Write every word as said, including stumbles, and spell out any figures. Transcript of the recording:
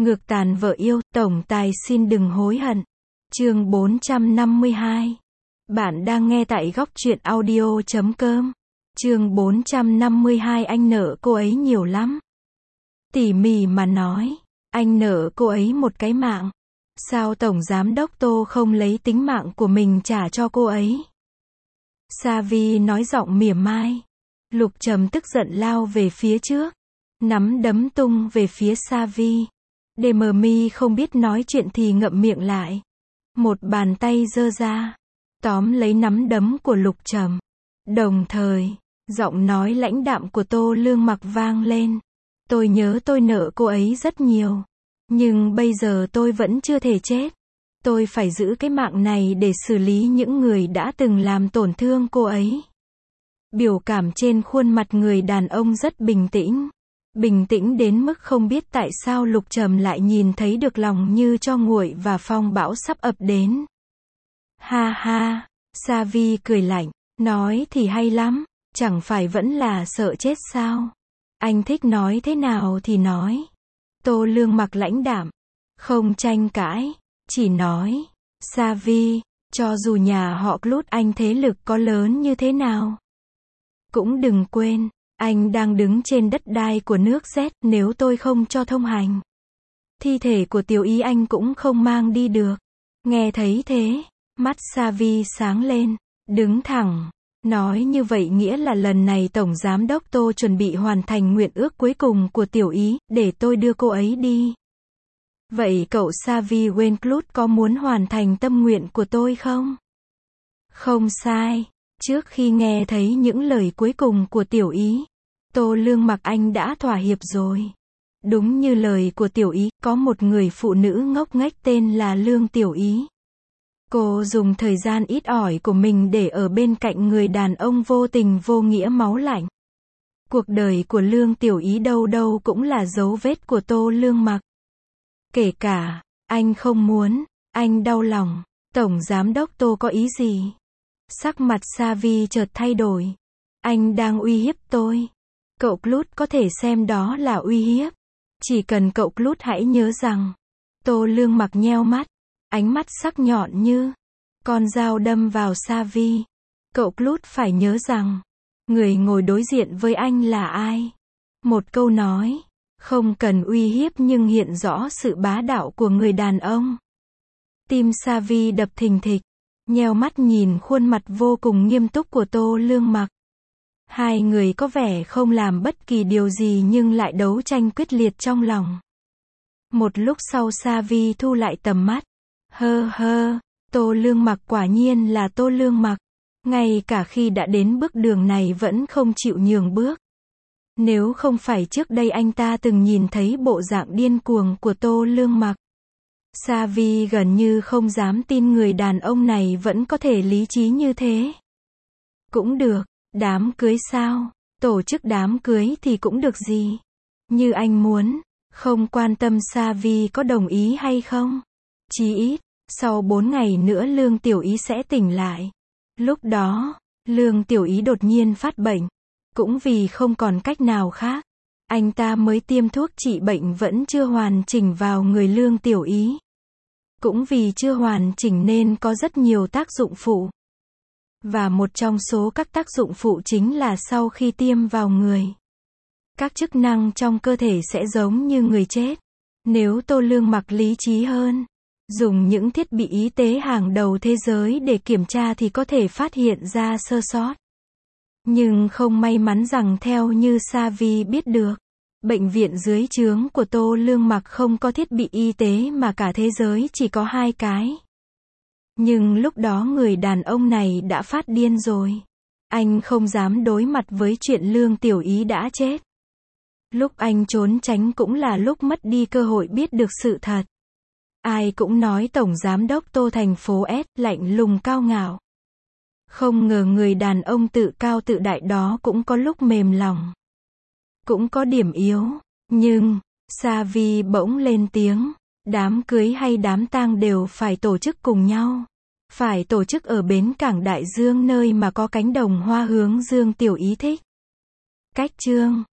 Ngược tàn vợ yêu, tổng tài xin đừng hối hận. Chương bốn trăm năm mươi hai. Bạn đang nghe tại góc truyện audio chấm com. Chương bốn trăm năm mươi hai. Anh nợ cô ấy nhiều lắm. Tỉ mỉ mà nói, anh nợ cô ấy một cái mạng. Sao Tổng Giám đốc Tô không lấy tính mạng của mình trả cho cô ấy? Sa Vi nói giọng mỉa mai. Lục Trầm tức giận lao về phía trước, nắm đấm tung về phía Sa Vi. Đê mờ mi không biết nói chuyện thì ngậm miệng lại. Một bàn tay giơ ra, tóm lấy nắm đấm của Lục Trầm. Đồng thời, giọng nói lãnh đạm của Tô Lương Mặc vang lên. Tôi nhớ tôi nợ cô ấy rất nhiều. Nhưng bây giờ tôi vẫn chưa thể chết. Tôi phải giữ cái mạng này để xử lý những người đã từng làm tổn thương cô ấy. Biểu cảm trên khuôn mặt người đàn ông rất bình tĩnh. Bình tĩnh đến mức không biết tại sao Lục Trầm lại nhìn thấy được lòng như cho nguội và phong bão sắp ập đến. Ha ha, Sa Vi cười lạnh, nói thì hay lắm, chẳng phải vẫn là sợ chết sao? Anh thích nói thế nào thì nói. Tô Lương Mặc lãnh đạm, không tranh cãi, chỉ nói, Sa Vi, cho dù nhà họ Clut anh thế lực có lớn như thế nào, cũng đừng quên, anh đang đứng trên đất đai của nước Z, nếu tôi không cho thông hành, thi thể của Tiểu Ý anh cũng không mang đi được. Nghe thấy thế, mắt Sa Vi sáng lên, đứng thẳng, nói như vậy nghĩa là lần này Tổng Giám đốc Tô chuẩn bị hoàn thành nguyện ước cuối cùng của Tiểu Ý, để tôi đưa cô ấy đi. Vậy cậu Sa Vi Winclut có muốn hoàn thành tâm nguyện của tôi không? Không sai, trước khi nghe thấy những lời cuối cùng của Tiểu Ý, Tô Lương Mặc anh đã thỏa hiệp rồi. Đúng như lời của Tiểu Ý, có một người phụ nữ ngốc nghếch tên là Lương Tiểu Ý. Cô dùng thời gian ít ỏi của mình để ở bên cạnh người đàn ông vô tình vô nghĩa máu lạnh. Cuộc đời của Lương Tiểu Ý đâu đâu cũng là dấu vết của Tô Lương Mặc. Kể cả, anh không muốn, anh đau lòng, Tổng Giám đốc Tô có ý gì? Sắc mặt Sa Vi chợt thay đổi. Anh đang uy hiếp tôi. Cậu Clut có thể xem đó là uy hiếp. Chỉ cần cậu Clut hãy nhớ rằng. Tô Lương Mặc nheo mắt, ánh mắt sắc nhọn như con dao đâm vào Sa Vi. Cậu Clut phải nhớ rằng, người ngồi đối diện với anh là ai? Một câu nói, không cần uy hiếp nhưng hiện rõ sự bá đạo của người đàn ông. Tim Sa Vi đập thình thịch, nheo mắt nhìn khuôn mặt vô cùng nghiêm túc của Tô Lương Mặc. Hai người có vẻ không làm bất kỳ điều gì nhưng lại đấu tranh quyết liệt trong lòng. Một lúc sau Sa Vi thu lại tầm mắt. Hơ hơ, Tô Lương Mặc quả nhiên là Tô Lương Mặc. Ngay cả khi đã đến bước đường này vẫn không chịu nhường bước. Nếu không phải trước đây anh ta từng nhìn thấy bộ dạng điên cuồng của Tô Lương Mặc, Sa Vi gần như không dám tin người đàn ông này vẫn có thể lý trí như thế. Cũng được, đám cưới sao? Tổ chức đám cưới thì cũng được gì. Như anh muốn, không quan tâm Sa Vi có đồng ý hay không. Chí ít, sau bốn ngày nữa Lương Tiểu Ý sẽ tỉnh lại. Lúc đó, Lương Tiểu Ý đột nhiên phát bệnh. Cũng vì không còn cách nào khác, anh ta mới tiêm thuốc trị bệnh vẫn chưa hoàn chỉnh vào người Lương Tiểu Ý. Cũng vì chưa hoàn chỉnh nên có rất nhiều tác dụng phụ. Và một trong số các tác dụng phụ chính là sau khi tiêm vào người, các chức năng trong cơ thể sẽ giống như người chết. Nếu Tô Lương Mặc lý trí hơn, dùng những thiết bị y tế hàng đầu thế giới để kiểm tra thì có thể phát hiện ra sơ sót. Nhưng không may mắn rằng theo như Sa Vi biết được, bệnh viện dưới trướng của Tô Lương Mặc không có thiết bị y tế mà cả thế giới chỉ có hai cái. Nhưng lúc đó người đàn ông này đã phát điên rồi. Anh không dám đối mặt với chuyện Lương Tiểu Ý đã chết. Lúc anh trốn tránh cũng là lúc mất đi cơ hội biết được sự thật. Ai cũng nói Tổng Giám đốc Tô thành phố S lạnh lùng cao ngạo. Không ngờ người đàn ông tự cao tự đại đó cũng có lúc mềm lòng. Cũng có điểm yếu. Nhưng, Sa Vi bỗng lên tiếng. Đám cưới hay đám tang đều phải tổ chức cùng nhau. Phải tổ chức ở bến cảng Đại Dương nơi mà có cánh đồng hoa hướng Dương Tiểu Ý thích. Cách chương